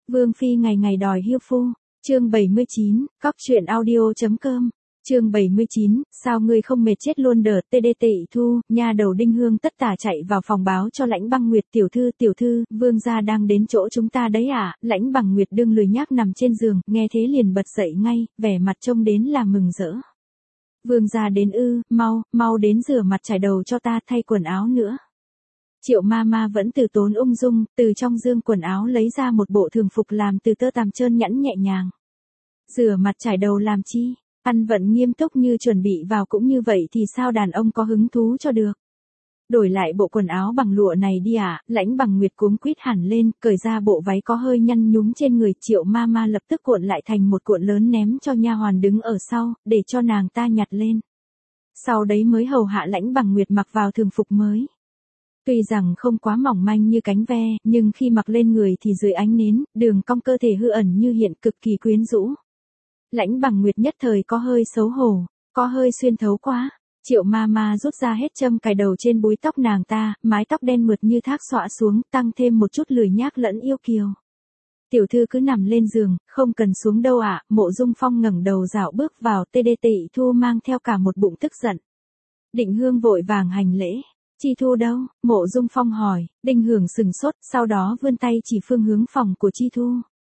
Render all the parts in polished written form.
Vương Phi ngày ngày đòi hiêu phu. Chương 79, cóc truyện audio.com. Chương 79, sao ngươi không mệt chết luôn đờ TDT Thu, nha đầu Đinh Hương tất tả chạy vào phòng báo cho Lãnh Băng Nguyệt tiểu thư, vương gia đang đến chỗ chúng ta đấy à, Lãnh Băng Nguyệt đương lười nhác nằm trên giường, nghe thế liền bật dậy ngay, vẻ mặt trông đến là mừng rỡ. Vương gia đến ư, mau đến rửa mặt trải đầu cho ta thay quần áo nữa. Triệu ma ma vẫn từ tốn ung dung, từ trong dương quần áo lấy ra một bộ thường phục làm từ tơ tằm trơn nhẵn nhẹ nhàng. Rửa mặt trải đầu làm chi? Ăn vận nghiêm túc như chuẩn bị vào cũng như vậy thì sao đàn ông có hứng thú cho được. Đổi lại bộ quần áo bằng lụa này đi à, Lãnh Bằng Nguyệt cuống quýt hẳn lên, cởi ra bộ váy có hơi nhăn nhúm trên người. Triệu ma ma lập tức cuộn lại thành một cuộn lớn ném cho nha hoàn đứng ở sau, để cho nàng ta nhặt lên. Sau đấy mới hầu hạ Lãnh Bằng Nguyệt mặc vào thường phục mới. Tuy rằng không quá mỏng manh như cánh ve, nhưng khi mặc lên người thì dưới ánh nến, đường cong cơ thể hư ẩn như hiện, cực kỳ quyến rũ. Lãnh Bằng Nguyệt nhất thời có hơi xấu hổ, có hơi xuyên thấu quá. Triệu ma ma rút ra hết châm cài đầu trên búi tóc nàng ta, mái tóc đen mượt như thác xõa xuống, tăng thêm một chút lười nhác lẫn yêu kiều. Tiểu thư cứ nằm lên giường, không cần xuống đâu ạ. Mộ Dung Phong ngẩng đầu dạo bước vào. TDT Thu mang theo cả một bụng tức giận. Định Hương vội vàng hành lễ. Chi Thu đâu? Mộ Dung Phong hỏi. Đinh Hưởng sừng sốt, sau đó vươn tay chỉ phương hướng phòng của Chi Thu.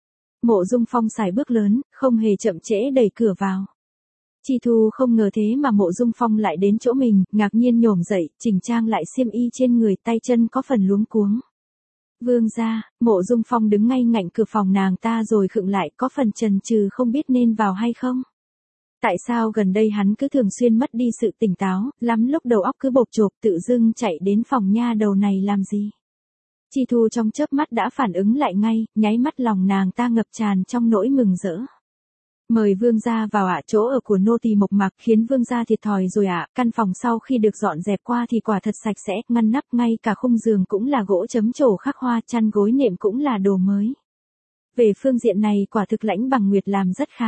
Mộ Dung Phong xài bước lớn, không hề chậm trễ đẩy cửa vào. Chi Thu không ngờ thế mà Mộ Dung Phong lại đến chỗ mình, ngạc nhiên nhổm dậy, chỉnh trang lại xiêm y trên người, tay chân có phần luống cuống. Vương gia, Mộ Dung Phong đứng ngay ngạnh cửa phòng nàng ta rồi khựng lại, có phần chần chừ không biết nên vào hay không. Tại sao gần đây hắn cứ thường xuyên mất đi sự tỉnh táo, lắm lúc đầu óc cứ bộp chộp, tự dưng chạy đến phòng nha đầu này làm gì? Chi Thu trong chớp mắt đã phản ứng lại ngay, nháy mắt lòng nàng ta ngập tràn trong nỗi mừng rỡ. Mời vương gia vào ạ. Chỗ ở của nô tỳ mộc mạc khiến vương gia thiệt thòi rồi ạ. Căn phòng sau khi được dọn dẹp qua thì quả thật sạch sẽ, ngăn nắp, ngay cả khung giường cũng là gỗ chấm trổ khắc hoa, chăn gối nệm cũng là đồ mới. Về phương diện này quả thực Lãnh Bằng Nguyệt làm rất khá.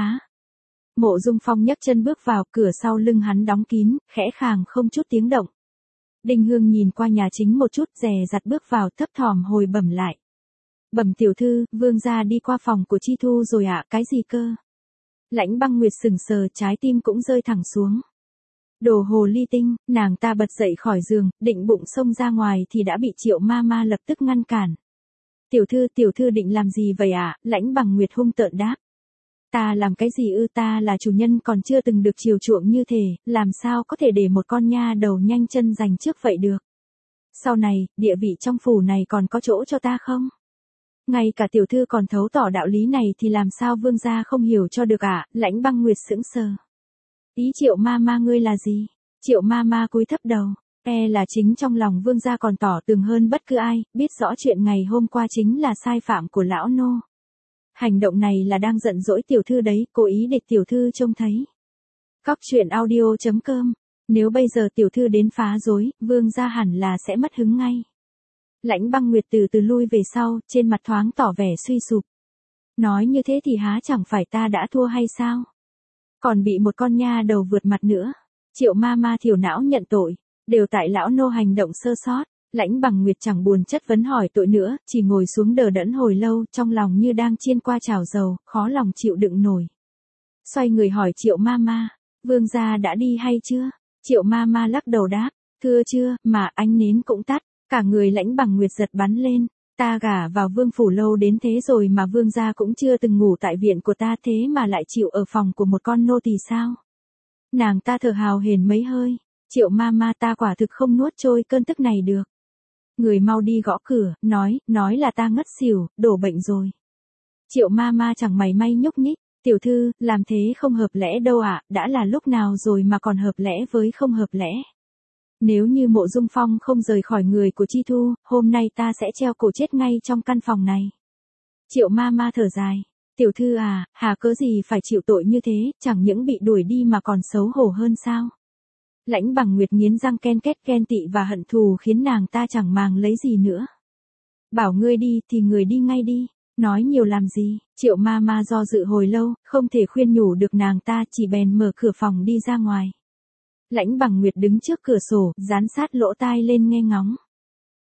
Mộ Dung Phong nhấc chân bước vào, cửa sau lưng hắn đóng kín, khẽ khàng không chút tiếng động. Đinh Hương nhìn qua nhà chính một chút, dè dặt bước vào, thấp thỏm hồi bẩm lại. Bẩm tiểu thư, vương gia đi qua phòng của Chi Thu rồi ạ. Cái gì cơ? Lãnh Băng Nguyệt sừng sờ, trái tim cũng rơi thẳng xuống. Đồ hồ ly tinh. Nàng ta bật dậy khỏi giường, định bụng xông ra ngoài thì đã bị Triệu ma ma lập tức ngăn cản. Tiểu thư định làm gì vậy ạ? Lãnh Bằng Nguyệt hung tợn đáp. Ta làm cái gì ư? Ta là chủ nhân còn chưa từng được chiều chuộng như thế, làm sao có thể để một con nha đầu nhanh chân giành trước vậy được? Sau này, địa vị trong phủ này còn có chỗ cho ta không? Ngay cả tiểu thư còn thấu tỏ đạo lý này thì làm sao vương gia không hiểu cho được ạ? Lãnh Băng Nguyệt sững sờ. Ý Triệu ma ma ngươi là gì? Triệu ma ma cúi thấp đầu. Là chính trong lòng vương gia còn tỏ tường hơn bất cứ ai, biết rõ chuyện ngày hôm qua chính là sai phạm của lão nô. Hành động này là đang giận dỗi tiểu thư đấy, cố ý để tiểu thư trông thấy. cóc truyện audio.com. Nếu bây giờ tiểu thư đến phá rối, vương gia hẳn là sẽ mất hứng ngay. Lãnh Băng Nguyệt từ từ lui về sau, trên mặt thoáng tỏ vẻ suy sụp. Nói như thế thì há chẳng phải ta đã thua hay sao? Còn bị một con nha đầu vượt mặt nữa. Triệu ma ma thiểu não nhận tội. Đều tại lão nô hành động sơ sót. Lãnh Bằng Nguyệt chẳng buồn chất vấn hỏi tội nữa, chỉ ngồi xuống đờ đẫn hồi lâu, trong lòng như đang chiên qua chảo dầu, khó lòng chịu đựng nổi. Xoay người hỏi Triệu ma ma, vương gia đã đi hay chưa? Triệu ma ma lắc đầu đáp, thưa chưa, mà ánh nến cũng tắt. Cả người Lãnh Bằng Nguyệt giật bắn lên. Ta gả vào vương phủ lâu đến thế rồi mà vương gia cũng chưa từng ngủ tại viện của ta, thế mà lại chịu ở phòng của một con nô tỳ sao? Nàng ta thở hào hển mấy hơi. Triệu ma ma, ta quả thực không nuốt trôi cơn tức này được. Người mau đi gõ cửa, nói là ta ngất xỉu, đổ bệnh rồi. Triệu ma ma chẳng mảy may nhúc nhích. Tiểu thư, làm thế không hợp lẽ đâu ạ. Đã là lúc nào rồi mà còn hợp lẽ với không hợp lẽ. Nếu như Mộ Dung Phong không rời khỏi người của Chi Thu, hôm nay ta sẽ treo cổ chết ngay trong căn phòng này. Triệu ma ma thở dài. Tiểu thư à, hà cớ gì phải chịu tội như thế, chẳng những bị đuổi đi mà còn xấu hổ hơn sao? Lãnh Bằng Nguyệt nghiến răng ken két, ghen tị và hận thù khiến nàng ta chẳng màng lấy gì nữa. Bảo ngươi đi thì người đi ngay đi, nói nhiều làm gì? Triệu ma ma do dự hồi lâu, không thể khuyên nhủ được nàng ta, chỉ bèn mở cửa phòng đi ra ngoài. Lãnh Bằng Nguyệt đứng trước cửa sổ, dán sát lỗ tai lên nghe ngóng.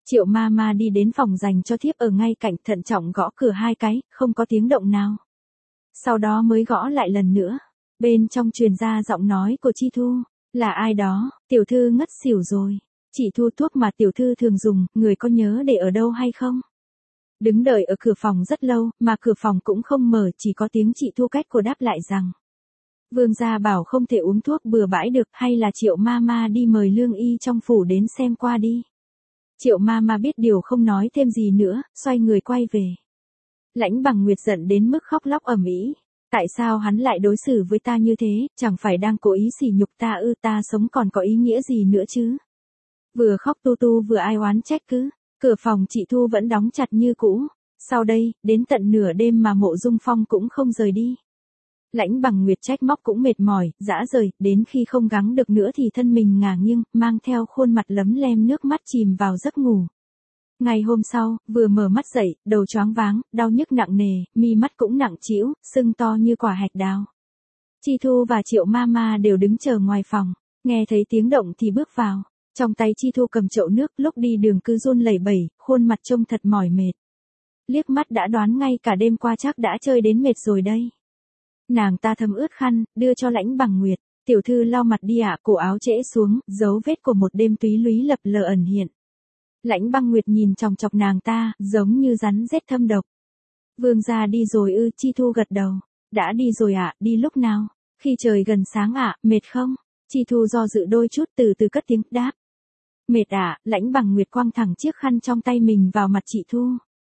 Triệu Mama đi đến phòng dành cho thiếp ở ngay cạnh, thận trọng gõ cửa 2 cái, không có tiếng động nào. Sau đó mới gõ lại lần nữa. Bên trong truyền ra giọng nói của Chi Thu. Là ai đó? Tiểu thư ngất xỉu rồi. Chị Thu, thuốc mà tiểu thư thường dùng, người có nhớ để ở đâu hay không? Đứng đợi ở cửa phòng rất lâu, mà cửa phòng cũng không mở, chỉ có tiếng chị Thu cách cô đáp lại rằng. Vương gia bảo không thể uống thuốc bừa bãi được, hay là Triệu Mama đi mời lương y trong phủ đến xem qua đi. Triệu Mama biết điều không nói thêm gì nữa, xoay người quay về. Lãnh Bằng Nguyệt giận đến mức khóc lóc ầm ĩ. Tại sao hắn lại đối xử với ta như thế, chẳng phải đang cố ý sỉ nhục ta ư, ta sống còn có ý nghĩa gì nữa chứ? Vừa khóc tu tu vừa ai oán trách cứ. Cửa phòng chị Thu vẫn đóng chặt như cũ. Sau đây, đến tận nửa đêm mà Mộ Dung Phong cũng không rời đi. Lãnh Bằng Nguyệt trách móc cũng mệt mỏi, dã rời, đến khi không gắng được nữa thì thân mình ngả nghiêng, mang theo khuôn mặt lấm lem nước mắt chìm vào giấc ngủ. Ngày hôm sau, vừa mở mắt dậy, đầu choáng váng, đau nhức nặng nề, mi mắt cũng nặng trĩu, sưng to như quả hạch đào. Chi Thu và Triệu Mama đều đứng chờ ngoài phòng, nghe thấy tiếng động thì bước vào. Trong tay Chi Thu cầm chậu nước, lúc đi đường cứ run lẩy bẩy, khuôn mặt trông thật mỏi mệt. Liếc mắt đã đoán ngay cả đêm qua chắc đã chơi đến mệt rồi đây. Nàng ta thấm ướt khăn, đưa cho Lãnh Bằng Nguyệt. Tiểu thư lau mặt đi ạ, cổ áo trễ xuống, dấu vết của một đêm túy lúy lập lờ ẩn hiện. Lãnh Bằng Nguyệt nhìn chòng chọc nàng ta, giống như rắn rết thâm độc. Vương gia đi rồi ư? Chi Thu gật đầu. Đã đi rồi ạ, đi lúc nào? Khi trời gần sáng ạ, mệt không? Chi Thu do dự đôi chút, từ từ cất tiếng đáp. Mệt ạ. Lãnh Bằng Nguyệt quăng thẳng chiếc khăn trong tay mình vào mặt chị Thu.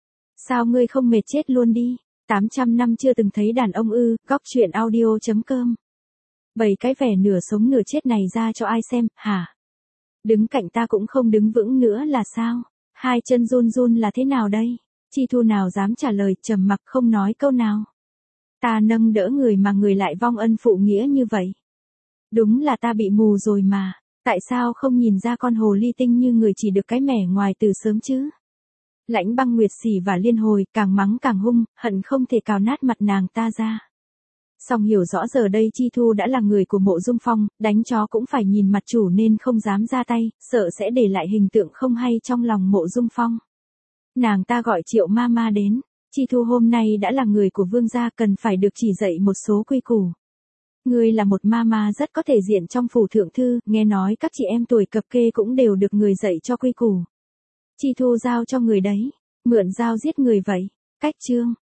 Sao ngươi không mệt chết luôn đi? 800 năm chưa từng thấy đàn ông ư? Góc truyện audio.com. Bày cái vẻ nửa sống nửa chết này ra cho ai xem, hả? Đứng cạnh ta cũng không đứng vững nữa là sao? Hai chân run run là thế nào đây? Chi Thu nào dám trả lời, trầm mặc không nói câu nào. Ta nâng đỡ người mà người lại vong ân phụ nghĩa như vậy. Đúng là ta bị mù rồi mà. Tại sao không nhìn ra con hồ ly tinh như người chỉ được cái mẻ ngoài từ sớm chứ? Lãnh Băng Nguyệt xỉ và liên hồi, càng mắng càng hung, hận không thể cào nát mặt nàng ta ra. Song hiểu rõ giờ đây Chi Thu đã là người của Mộ Dung Phong, đánh chó cũng phải nhìn mặt chủ nên không dám ra tay, sợ sẽ để lại hình tượng không hay trong lòng Mộ Dung Phong. Nàng ta gọi Triệu Mama đến. Chi Thu hôm nay đã là người của vương gia, cần phải được chỉ dạy một số quy củ. Ngươi là một mama rất có thể diện trong phủ thượng thư, nghe nói các chị em tuổi cập kê cũng đều được người dạy cho quy củ. Chi Thu giao cho người đấy, mượn dao giết người vậy. Cách chương